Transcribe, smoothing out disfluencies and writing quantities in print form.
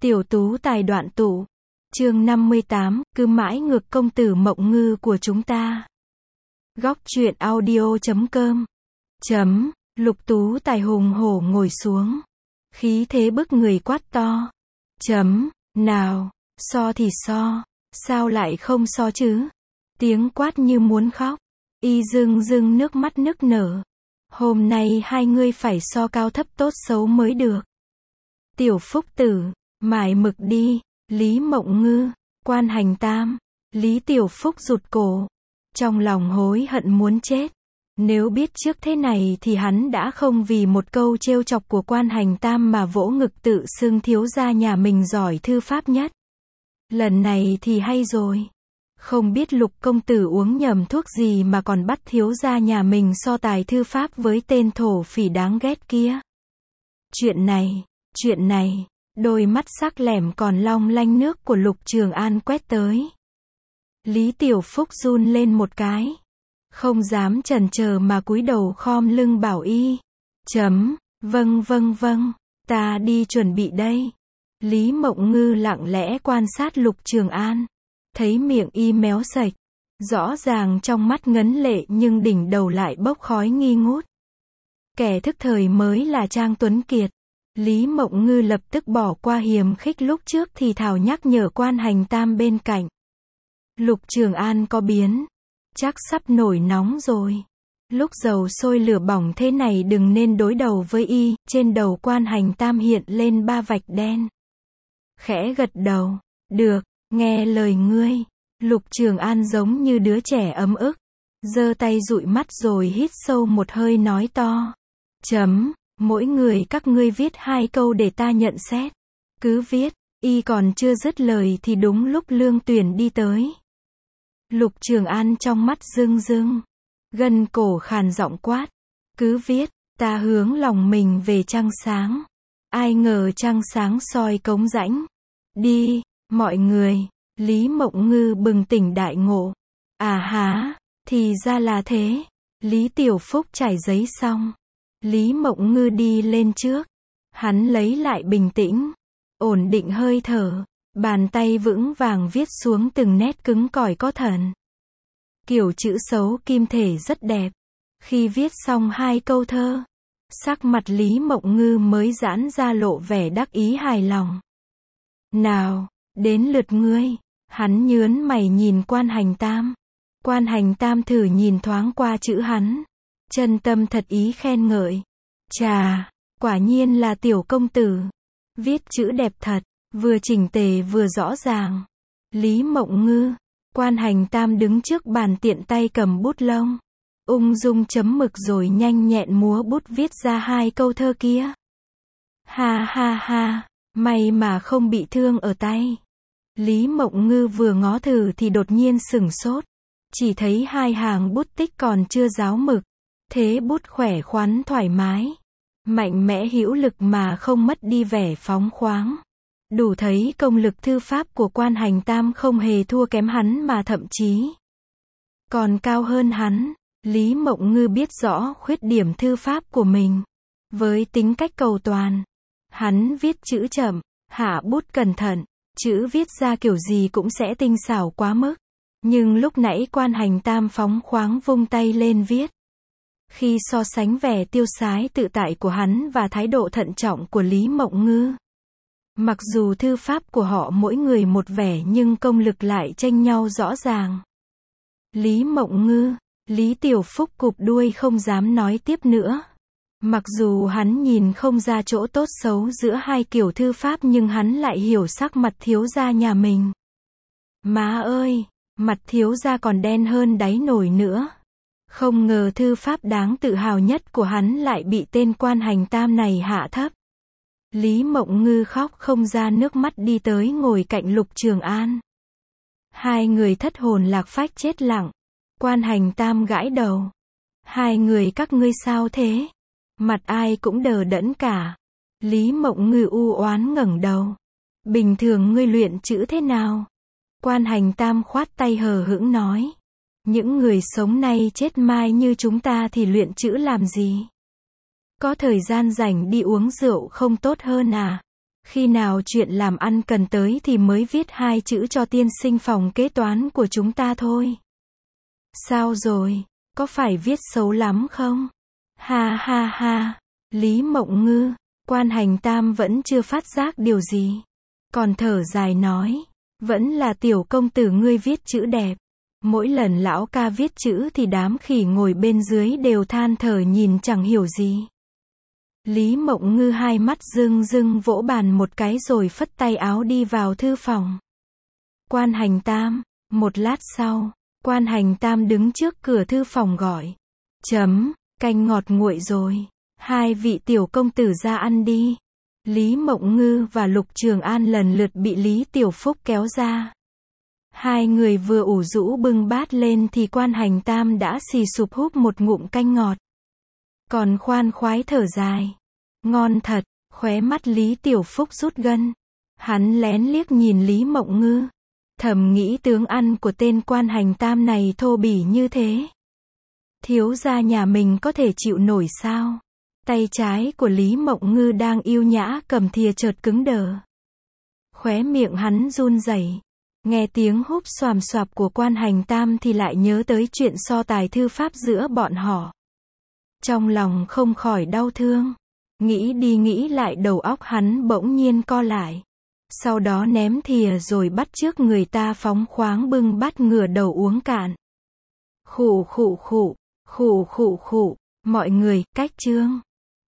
Tiểu tú tài đoạn tụ. Chương 58, cứ mãi ngược công tử Mộng Ngư của chúng ta. Góc truyện audio.com. Lục tú tài hùng hổ ngồi xuống. Khí thế bức người quát to. Nào, so thì so. Sao lại không so chứ? Tiếng quát như muốn khóc. Y rưng rưng nước mắt nức nở. Hôm nay hai ngươi phải so cao thấp tốt xấu mới được. Tiểu Phúc Tử, mải mực đi. Lý Mộng Ngư, Quan Hành Tam. Lý Tiểu Phúc rụt cổ. Trong lòng hối hận muốn chết. Nếu biết trước thế này thì hắn đã không vì một câu trêu chọc của Quan Hành Tam mà vỗ ngực tự xưng thiếu gia nhà mình giỏi thư pháp nhất. Lần này thì hay rồi. Không biết Lục công tử uống nhầm thuốc gì mà còn bắt thiếu gia nhà mình so tài thư pháp với tên thổ phỉ đáng ghét kia. Chuyện này, đôi mắt sắc lẻm còn long lanh nước của Lục Trường An quét tới. Lý Tiểu Phúc run lên một cái. Không dám chần chờ mà cúi đầu khom lưng bảo y. Vâng, ta đi chuẩn bị đây. Lý Mộng Ngư lặng lẽ quan sát Lục Trường An. Thấy miệng y méo sạch. Rõ ràng trong mắt ngấn lệ nhưng đỉnh đầu lại bốc khói nghi ngút. Kẻ thức thời mới là Trang Tuấn Kiệt. Lý Mộng Ngư lập tức bỏ qua hiềm khích lúc trước thì thào nhắc nhở Quan Hành Tam bên cạnh. Lục Trường An có biến. Chắc sắp nổi nóng rồi. Lúc dầu sôi lửa bỏng thế này đừng nên đối đầu với y. Trên đầu Quan Hành Tam hiện lên 3 vạch đen. Khẽ gật đầu. Được, nghe lời ngươi. Lục Trường An giống như đứa trẻ ấm ức. Giơ tay dụi mắt rồi hít sâu một hơi nói to. Mỗi người các ngươi viết 2 câu để ta nhận xét. Cứ viết. Y còn chưa dứt lời thì đúng lúc Lương Tuyển đi tới. Lục Trường An trong mắt rưng rưng. Gân cổ khàn giọng quát. Cứ viết. Ta hướng lòng mình về trăng sáng. Ai ngờ trăng sáng soi cống rãnh. Đi, mọi người. Lý Mộng Ngư bừng tỉnh đại ngộ. À há, thì ra là thế. Lý Tiểu Phúc trải giấy xong. Lý Mộng Ngư đi lên trước. Hắn lấy lại bình tĩnh. Ổn định hơi thở. Bàn tay vững vàng viết xuống từng nét cứng cỏi có thần. Kiểu chữ xấu kim thể rất đẹp. Khi viết xong 2 câu thơ, sắc mặt Lý Mộng Ngư mới giãn ra lộ vẻ đắc ý hài lòng. Nào, đến lượt ngươi. Hắn nhớn mày nhìn Quan Hành Tam. Quan Hành Tam thử nhìn thoáng qua chữ hắn. Chân tâm thật ý khen ngợi. Chà, quả nhiên là tiểu công tử. Viết chữ đẹp thật, vừa chỉnh tề vừa rõ ràng. Lý Mộng Ngư, Quan Hành Tam đứng trước bàn tiện tay cầm bút lông. Ung dung chấm mực rồi nhanh nhẹn múa bút viết ra 2 câu thơ kia. Ha, may mà không bị thương ở tay. Lý Mộng Ngư vừa ngó thử thì đột nhiên sửng sốt. Chỉ thấy 2 hàng bút tích còn chưa ráo mực. Thế bút khỏe khoắn thoải mái. Mạnh mẽ hữu lực mà không mất đi vẻ phóng khoáng. Đủ thấy công lực thư pháp của Quan Hành Tam không hề thua kém hắn mà thậm chí còn cao hơn hắn. Lý Mộng Ngư biết rõ khuyết điểm thư pháp của mình. Với tính cách cầu toàn, hắn viết chữ chậm, hạ bút cẩn thận, chữ viết ra kiểu gì cũng sẽ tinh xảo quá mức. Nhưng lúc nãy Quan Hành Tam phóng khoáng vung tay lên viết. Khi so sánh vẻ tiêu sái tự tại của hắn và thái độ thận trọng của Lý Mộng Ngư, mặc dù thư pháp của họ mỗi người một vẻ nhưng công lực lại chênh nhau rõ ràng. Lý Mộng Ngư, Lý Tiểu Phúc cụp đuôi không dám nói tiếp nữa. Mặc dù hắn nhìn không ra chỗ tốt xấu giữa 2 kiểu thư pháp nhưng hắn lại hiểu sắc mặt thiếu gia nhà mình. Má ơi, mặt thiếu gia còn đen hơn đáy nồi nữa. Không ngờ thư pháp đáng tự hào nhất của hắn lại bị tên Quan Hành Tam này hạ thấp. Lý Mộng Ngư khóc không ra nước mắt đi tới ngồi cạnh Lục Trường An. 2 người thất hồn lạc phách chết lặng. Quan Hành Tam gãi đầu. 2 người các ngươi sao thế? Mặt ai cũng đờ đẫn cả. Lý Mộng Ngư u oán ngẩng đầu. Bình thường ngươi luyện chữ thế nào? Quan Hành Tam khoát tay hờ hững nói. Những người sống nay chết mai như chúng ta thì luyện chữ làm gì? Có thời gian rảnh đi uống rượu không tốt hơn à? Khi nào chuyện làm ăn cần tới thì mới viết 2 chữ cho tiên sinh phòng kế toán của chúng ta thôi. Sao rồi, có phải viết xấu lắm không? Ha ha ha, Lý Mộng Ngư, Quan Hành Tam vẫn chưa phát giác điều gì. Còn thở dài nói, vẫn là tiểu công tử ngươi viết chữ đẹp. Mỗi lần lão ca viết chữ thì đám khỉ ngồi bên dưới đều than thở nhìn chẳng hiểu gì. Lý Mộng Ngư hai mắt rưng rưng vỗ bàn một cái rồi phất tay áo đi vào thư phòng. Quan Hành Tam, một lát sau, Quan Hành Tam đứng trước cửa thư phòng gọi. Canh ngọt nguội rồi. 2 vị tiểu công tử ra ăn đi. Lý Mộng Ngư và Lục Trường An lần lượt bị Lý Tiểu Phúc kéo ra. 2 người vừa ủ rũ bưng bát lên thì Quan Hành Tam đã xì sụp húp một ngụm canh ngọt. Còn khoan khoái thở dài. Ngon thật, khóe mắt Lý Tiểu Phúc rút gân. Hắn lén liếc nhìn Lý Mộng Ngư. Thầm nghĩ tướng ăn của tên Quan Hành Tam này thô bỉ như thế. Thiếu gia nhà mình có thể chịu nổi sao? Tay trái của Lý Mộng Ngư đang yêu nhã cầm thìa chợt cứng đờ. Khóe miệng hắn run rẩy. Nghe tiếng húp xoàm xoạp của Quan Hành Tam thì lại nhớ tới chuyện so tài thư pháp giữa bọn họ. Trong lòng không khỏi đau thương. Nghĩ đi nghĩ lại đầu óc hắn bỗng nhiên co lại. Sau đó ném thìa rồi bắt chước người ta phóng khoáng bưng bát ngửa đầu uống cạn. Khụ khụ khụ, khụ khụ khụ, mọi người, cách chương.